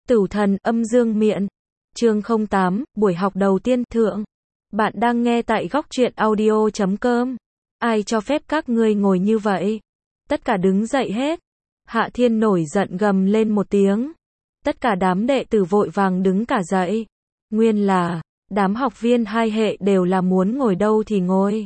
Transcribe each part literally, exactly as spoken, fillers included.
Tửu thần âm dương miện. Chương không tám, buổi học đầu tiên thượng. Bạn đang nghe tại góc truyện audio chấm com. Ai cho phép các ngươi ngồi như vậy? Tất cả đứng dậy hết. Hạ Thiên nổi giận gầm lên một tiếng. Tất cả đám đệ tử vội vàng đứng cả dậy. Nguyên là, đám học viên hai hệ đều là muốn ngồi đâu thì ngồi.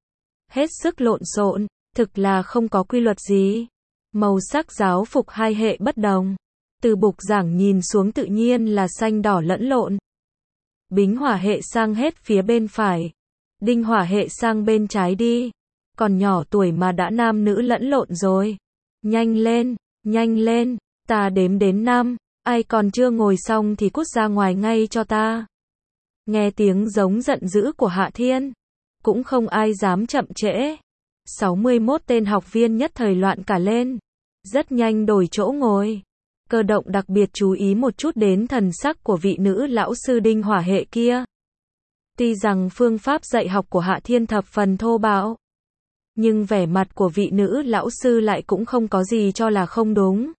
Hết sức lộn xộn, thực là không có quy luật gì. Màu sắc giáo phục hai hệ bất đồng. Từ bục giảng nhìn xuống tự nhiên là xanh đỏ lẫn lộn. Bính hỏa hệ sang hết phía bên phải. Đinh hỏa hệ sang bên trái đi. Còn nhỏ tuổi mà đã nam nữ lẫn lộn rồi. Nhanh lên, nhanh lên, ta đếm đến năm. Ai còn chưa ngồi xong thì cút ra ngoài ngay cho ta. Nghe tiếng giống giận dữ của Hạ Thiên. Cũng không ai dám chậm trễ. sáu mươi mốt tên học viên nhất thời loạn cả lên. Rất nhanh đổi chỗ ngồi. Cơ động đặc biệt chú ý một chút đến thần sắc của vị nữ lão sư đinh hỏa hệ kia. Tuy rằng phương pháp dạy học của Hạ Thiên thập phần thô bạo, nhưng vẻ mặt của vị nữ lão sư lại cũng không có gì cho là không đúng.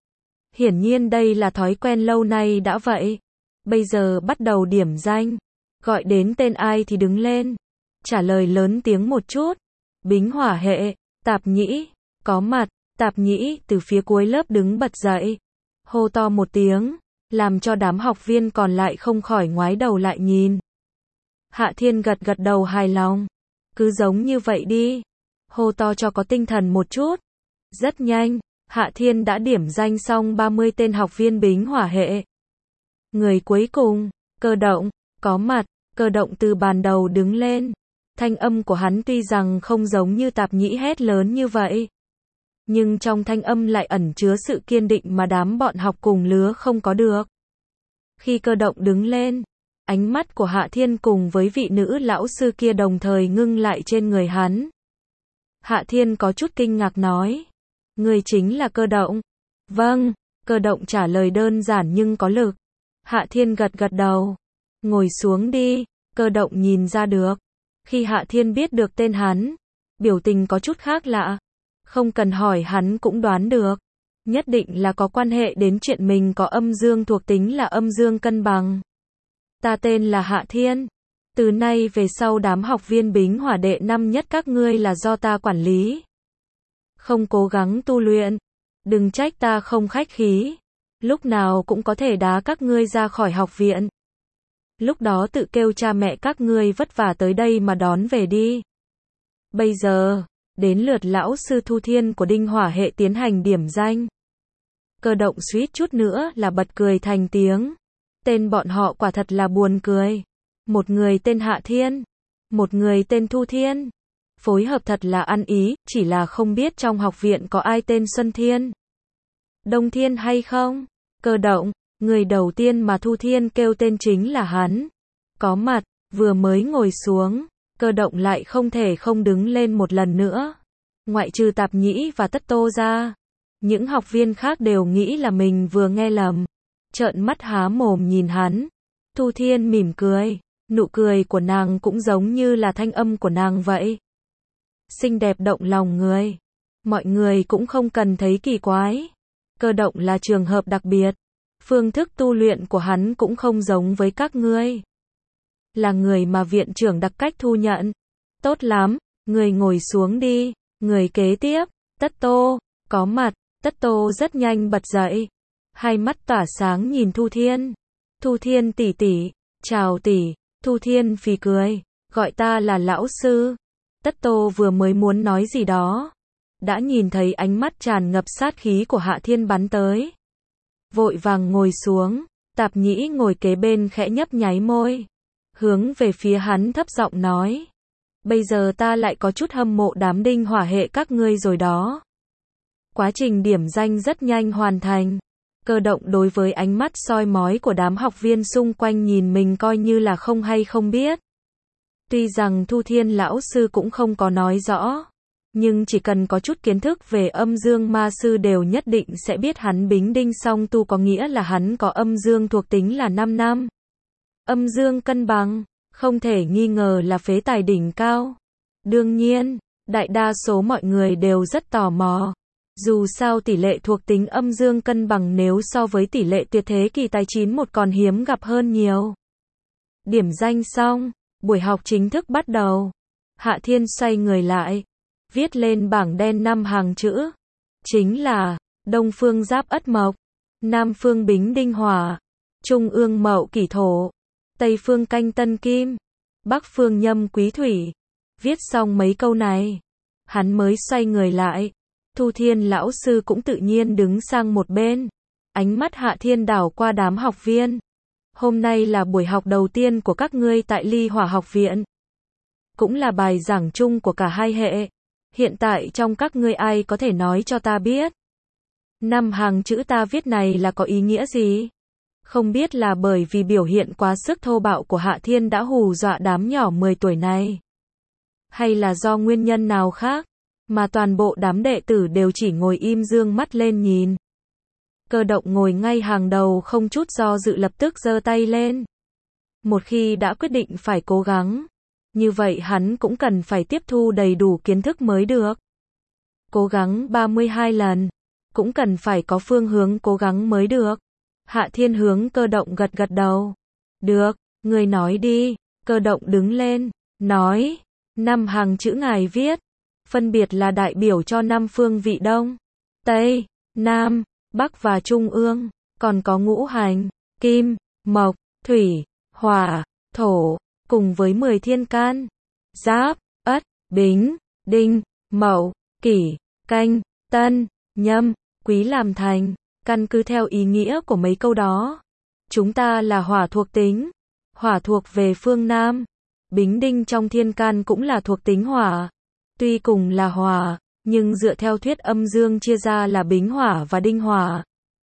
Hiển nhiên đây là thói quen lâu nay đã vậy. Bây giờ bắt đầu điểm danh. Gọi đến tên ai thì đứng lên. Trả lời lớn tiếng một chút. Bính hỏa hệ, Tạp Nhĩ, có mặt. Tạp Nhĩ từ phía cuối lớp đứng bật dậy. Hô to một tiếng, làm cho đám học viên còn lại không khỏi ngoái đầu lại nhìn. Hạ Thiên gật gật đầu hài lòng. Cứ giống như vậy đi. Hô to cho có tinh thần một chút. Rất nhanh, Hạ Thiên đã điểm danh xong ba mươi tên học viên bính hỏa hệ. Người cuối cùng, Cơ động, có mặt. Cơ động từ bàn đầu đứng lên. Thanh âm của hắn tuy rằng không giống như Tạp Nhĩ hét lớn như vậy, nhưng trong thanh âm lại ẩn chứa sự kiên định mà đám bọn học cùng lứa không có được. Khi Cơ động đứng lên, ánh mắt của Hạ Thiên cùng với vị nữ lão sư kia đồng thời ngưng lại trên người hắn. Hạ Thiên có chút kinh ngạc nói. Người chính là Cơ động. Vâng, Cơ động trả lời đơn giản nhưng có lực. Hạ Thiên gật gật đầu. Ngồi xuống đi. Cơ động nhìn ra được. Khi Hạ Thiên biết được tên hắn, biểu tình có chút khác lạ. Không cần hỏi hắn cũng đoán được. Nhất định là có quan hệ đến chuyện mình có âm dương thuộc tính là âm dương cân bằng. Ta tên là Hạ Thiên. Từ nay về sau đám học viên bính hỏa đệ năm nhất các ngươi là do ta quản lý. Không cố gắng tu luyện. Đừng trách ta không khách khí. Lúc nào cũng có thể đá các ngươi ra khỏi học viện. Lúc đó tự kêu cha mẹ các ngươi vất vả tới đây mà đón về đi. Bây giờ, đến lượt lão sư Thu Thiên của đinh hỏa hệ tiến hành điểm danh. Cơ động suýt chút nữa là bật cười thành tiếng. Tên bọn họ quả thật là buồn cười. Một người tên Hạ Thiên, một người tên Thu Thiên. Phối hợp thật là ăn ý, chỉ là không biết trong học viện có ai tên Xuân Thiên, Đông Thiên hay không? Cơ động, người đầu tiên mà Thu Thiên kêu tên chính là hắn. Có mặt, vừa mới ngồi xuống, Cơ động lại không thể không đứng lên một lần nữa. Ngoại trừ Tạp Nhĩ và Tất Tô ra, những học viên khác đều nghĩ là mình vừa nghe lầm. Trợn mắt há mồm nhìn hắn. Thu Thiên mỉm cười. Nụ cười của nàng cũng giống như là thanh âm của nàng vậy. Xinh đẹp động lòng người. Mọi người cũng không cần thấy kỳ quái. Cơ động là trường hợp đặc biệt. Phương thức tu luyện của hắn cũng không giống với các ngươi. Là người mà viện trưởng đặc cách thu nhận. Tốt lắm, người ngồi xuống đi. Người kế tiếp, Tất Tô, có mặt. Tất Tô rất nhanh bật dậy. Hai mắt tỏa sáng nhìn Thu Thiên. Thu Thiên tỷ tỷ, chào tỷ. Thu Thiên phì cười, gọi ta là lão sư. Tất Tô vừa mới muốn nói gì đó, đã nhìn thấy ánh mắt tràn ngập sát khí của Hạ Thiên bắn tới. Vội vàng ngồi xuống. Tạp Nhĩ ngồi kế bên khẽ nhấp nháy môi, hướng về phía hắn thấp giọng nói. Bây giờ ta lại có chút hâm mộ đám đinh hỏa hệ các ngươi rồi đó. Quá trình điểm danh rất nhanh hoàn thành. Cơ động đối với ánh mắt soi mói của đám học viên xung quanh nhìn mình coi như là không hay không biết. Tuy rằng Thu Thiên lão sư cũng không có nói rõ, nhưng chỉ cần có chút kiến thức về âm dương ma sư đều nhất định sẽ biết hắn bính đinh song tu có nghĩa là hắn có âm dương thuộc tính là năm năm. Âm dương cân bằng, không thể nghi ngờ là phế tài đỉnh cao. Đương nhiên, đại đa số mọi người đều rất tò mò. Dù sao tỷ lệ thuộc tính âm dương cân bằng nếu so với tỷ lệ tuyệt thế kỳ tài chín một còn hiếm gặp hơn nhiều. Điểm danh xong, buổi học chính thức bắt đầu. Hạ Thiên xoay người lại, viết lên bảng đen năm hàng chữ. Chính là, Đông phương Giáp Ất Mộc, Nam phương Bính Đinh Hỏa, Trung ương Mậu Kỷ Thổ, Tây phương Canh Tân Kim, Bắc phương Nhâm Quý Thủy. Viết xong mấy câu này, hắn mới xoay người lại. Thu Thiên lão sư cũng tự nhiên đứng sang một bên. Ánh mắt Hạ Thiên đảo qua đám học viên. Hôm nay là buổi học đầu tiên của các ngươi tại Ly Hỏa học viện. Cũng là bài giảng chung của cả hai hệ. Hiện tại trong các ngươi ai có thể nói cho ta biết. Năm hàng chữ ta viết này là có ý nghĩa gì? Không biết là bởi vì biểu hiện quá sức thô bạo của Hạ Thiên đã hù dọa đám nhỏ mười tuổi này. Hay là do nguyên nhân nào khác, mà toàn bộ đám đệ tử đều chỉ ngồi im dương mắt lên nhìn. Cơ Động ngồi ngay hàng đầu không chút do dự lập tức giơ tay lên. Một khi đã quyết định phải cố gắng, như vậy hắn cũng cần phải tiếp thu đầy đủ kiến thức mới được. Cố gắng ba mươi hai lần, cũng cần phải có phương hướng cố gắng mới được. Hạ Thiên hướng Cơ Động gật gật đầu. Được, người nói đi. Cơ Động đứng lên, nói, năm hàng chữ ngài viết, phân biệt là đại biểu cho năm phương vị Đông, Tây, Nam, Bắc và Trung ương, còn có ngũ hành, Kim, Mộc, Thủy, Hỏa, Thổ, cùng với mười thiên can, Giáp, Ất, Bính, Đinh, Mậu, Kỷ, Canh, Tân, Nhâm, Quý làm thành. Căn cứ theo ý nghĩa của mấy câu đó, chúng ta là hỏa thuộc tính, hỏa thuộc về phương Nam. Bính Đinh trong thiên can cũng là thuộc tính hỏa. Tuy cùng là hỏa, nhưng dựa theo thuyết âm dương chia ra là bính hỏa và đinh hỏa.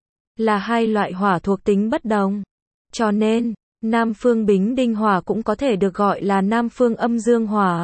Là hai loại hỏa thuộc tính bất đồng. Cho nên, Nam phương Bính Đinh hỏa cũng có thể được gọi là Nam phương âm dương hỏa.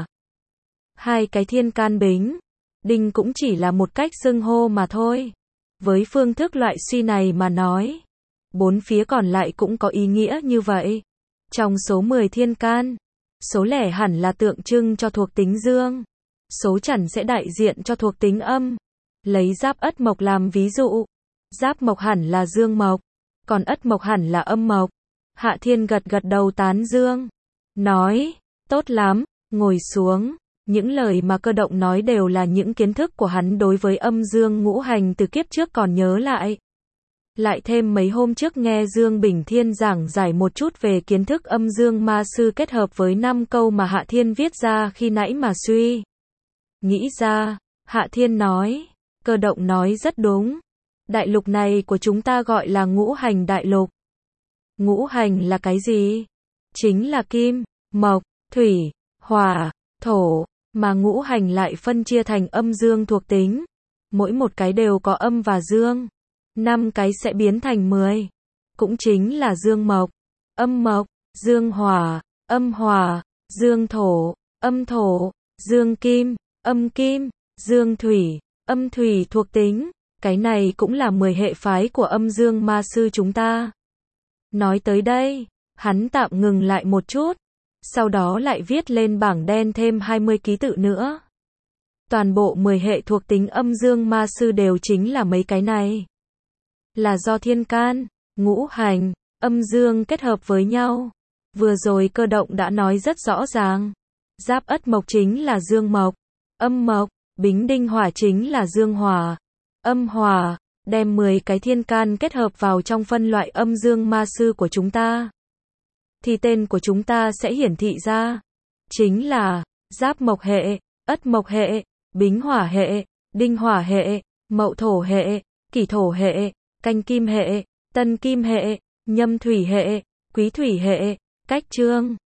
Hai cái thiên can Bính, Đinh cũng chỉ là một cách xưng hô mà thôi. Với phương thức loại suy này mà nói, bốn phía còn lại cũng có ý nghĩa như vậy. Trong số mười thiên can, số lẻ hẳn là tượng trưng cho thuộc tính dương, số chẵn sẽ đại diện cho thuộc tính âm. Lấy Giáp Ất Mộc làm ví dụ, Giáp Mộc hẳn là dương mộc, còn Ất Mộc hẳn là âm mộc. Hạ Thiên gật gật đầu tán dương, nói, tốt lắm, ngồi xuống. Những lời mà Cơ Động nói đều là những kiến thức của hắn đối với âm dương ngũ hành từ kiếp trước còn nhớ lại. Lại thêm mấy hôm trước nghe Dương Bình Thiên giảng giải một chút về kiến thức âm dương ma sư kết hợp với năm câu mà Hạ Thiên viết ra khi nãy mà suy nghĩ ra. Hạ Thiên nói, Cơ Động nói rất đúng. Đại lục này của chúng ta gọi là ngũ hành đại lục. Ngũ hành là cái gì? Chính là kim, mộc, thủy, hỏa, thổ. Mà ngũ hành lại phân chia thành âm dương thuộc tính. Mỗi một cái đều có âm và dương. Năm cái sẽ biến thành mười. Cũng chính là dương mộc, âm mộc, dương hỏa, âm hỏa, dương thổ, âm thổ, dương kim, âm kim, dương thủy, âm thủy thuộc tính. Cái này cũng là mười hệ phái của âm dương ma sư chúng ta. Nói tới đây, hắn tạm ngừng lại một chút. Sau đó lại viết lên bảng đen thêm hai mươi ký tự nữa. Toàn bộ mười hệ thuộc tính âm dương ma sư đều chính là mấy cái này. Là do thiên can, ngũ hành, âm dương kết hợp với nhau. Vừa rồi Cơ Động đã nói rất rõ ràng. Giáp Ất Mộc chính là dương mộc, âm mộc, Bính Đinh hỏa chính là dương hỏa, âm hỏa. Đem mười cái thiên can kết hợp vào trong phân loại âm dương ma sư của chúng ta, thì tên của chúng ta sẽ hiển thị ra. Chính là Giáp Mộc hệ, Ất Mộc hệ, Bính Hỏa hệ, Đinh Hỏa hệ, Mậu Thổ hệ, Kỷ Thổ hệ, Canh Kim hệ, Tân Kim hệ, Nhâm Thủy hệ, Quý Thủy hệ. Cách chương